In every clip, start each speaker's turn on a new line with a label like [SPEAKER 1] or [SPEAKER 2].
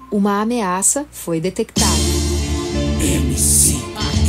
[SPEAKER 1] Uma ameaça foi detectada.
[SPEAKER 2] MC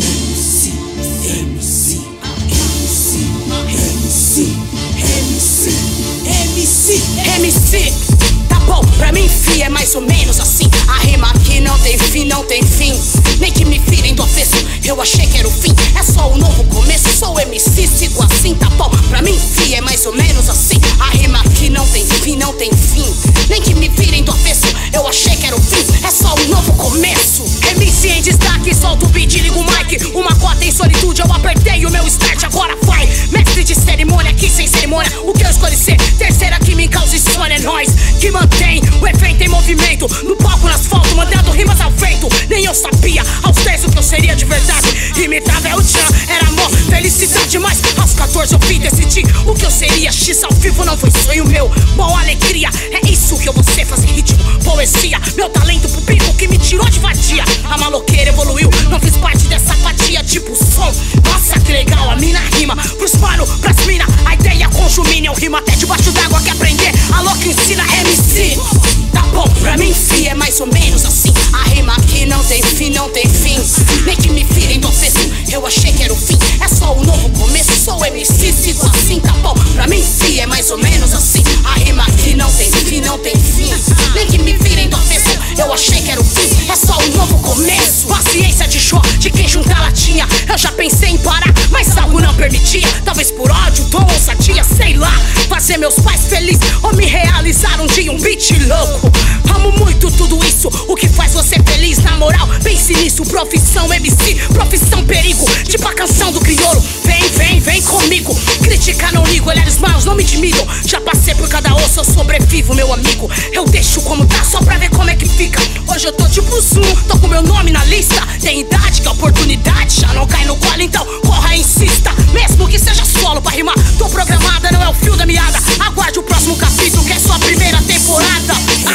[SPEAKER 2] tá bom, pra mim fi é mais ou menos assim. A rima aqui não tem fim, não tem fim. Nem que me virem do avesso, eu achei que era o fim. É só um novo começo, sou MC, sigo assim, tá bom. Pra mim fi é mais ou menos assim. A rima aqui não tem fim, não tem fim. Nem que me virem do avesso, eu achei que era o fim. É só um novo começo. MC em destaque, solta o beat, liga o mic. Uma cota em solitude, eu apertei o meu start, agora vai. Mestre de cerimônia, aqui sem cerimônia. O que eu escolhi ser? Terceira que me causa insônia, é nóis que mantém o efeito em movimento. No palco, no asfalto, mandando rimas ao vento. Nem eu sabia aos 10 o que eu seria de verdade. Imitava o Tchan, era amor, felicidade. Mas aos 14 eu vim decidir o que eu seria. X ao vivo não foi sonho meu, boa alegria. É isso que eu vou ser, fazer ritmo, poesia. Meu talento público que me tirou de vadia. A maloqueira evoluiu, não fiz parte dessa apatia. Tipo som, nossa que legal, a mina rima. Pros mano, pras mina, a ideia conjumina. Eu rimo até debaixo d'água, quer aprender? A louca ensina MC. Tá bom, pra mim fi é mais ou menos assim. A rima aqui não tem fim, não tem fim. Nem que me virem do avesso, eu achei que era o fim. É só um novo começo, sou MC, sigo assim, tá bom. Pra mim fi é mais ou menos assim. A rima aqui não tem fim, não tem fim. Nem que me virem do avesso, eu achei que era o fim. É só um novo começo. Paciência de Jó, de quem junta latinha. Eu já pensei em parar, mas algo não permitia. Talvez por ódio, dor, ousadia, sei lá. Fazer meus pais felizes ou me realizar um dia um beat louco. Amo muito tudo isso, o que faz você feliz. Na moral, pense nisso, profissão MC, profissão perigo. Tipo a canção do crioulo, vem comigo. Criticar não ligo, olhares maus não me intimidam. Já passei por cada osso, eu sobrevivo, meu amigo. Eu deixo como tá, só pra ver como é que fica. Hoje eu tô tipo Zoom, tô com meu nome na lista. Tem idade que a oportunidade já não cai no colo, então corra e insista. Mesmo que seja solo pra rimar, tô programada, não é o fio da meada. Aguarde o próximo capítulo, que é sua primeira temporada.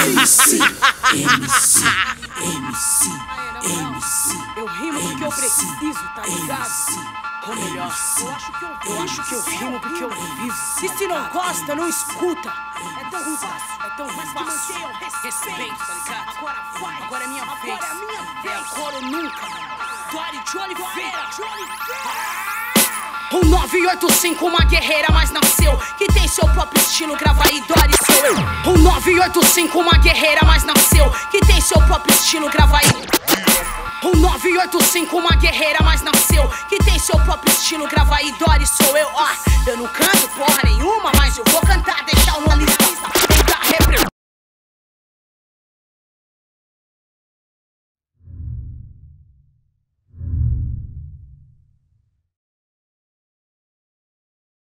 [SPEAKER 2] MC. Eu rimo porque eu preciso, tá ligado? Ou melhor, eu acho que eu rimo porque eu vivo. E se não gosta, não escuta. É tão fácil, respeito, tá ligado? Agora é minha vez. É agora ou nunca. Dori de Oliveira. 985, uma guerreira, mas nasceu. Que tem seu próprio estilo, grava aí, Dori, sou eu. 985, uma guerreira, mas nasceu. Que tem seu próprio estilo, grava aí. 985, uma guerreira, mas nasceu. Que tem seu próprio estilo, grava aí, Dori, sou eu. Eu não canto porra nenhuma, mas eu vou cantar, deixar o nome lista.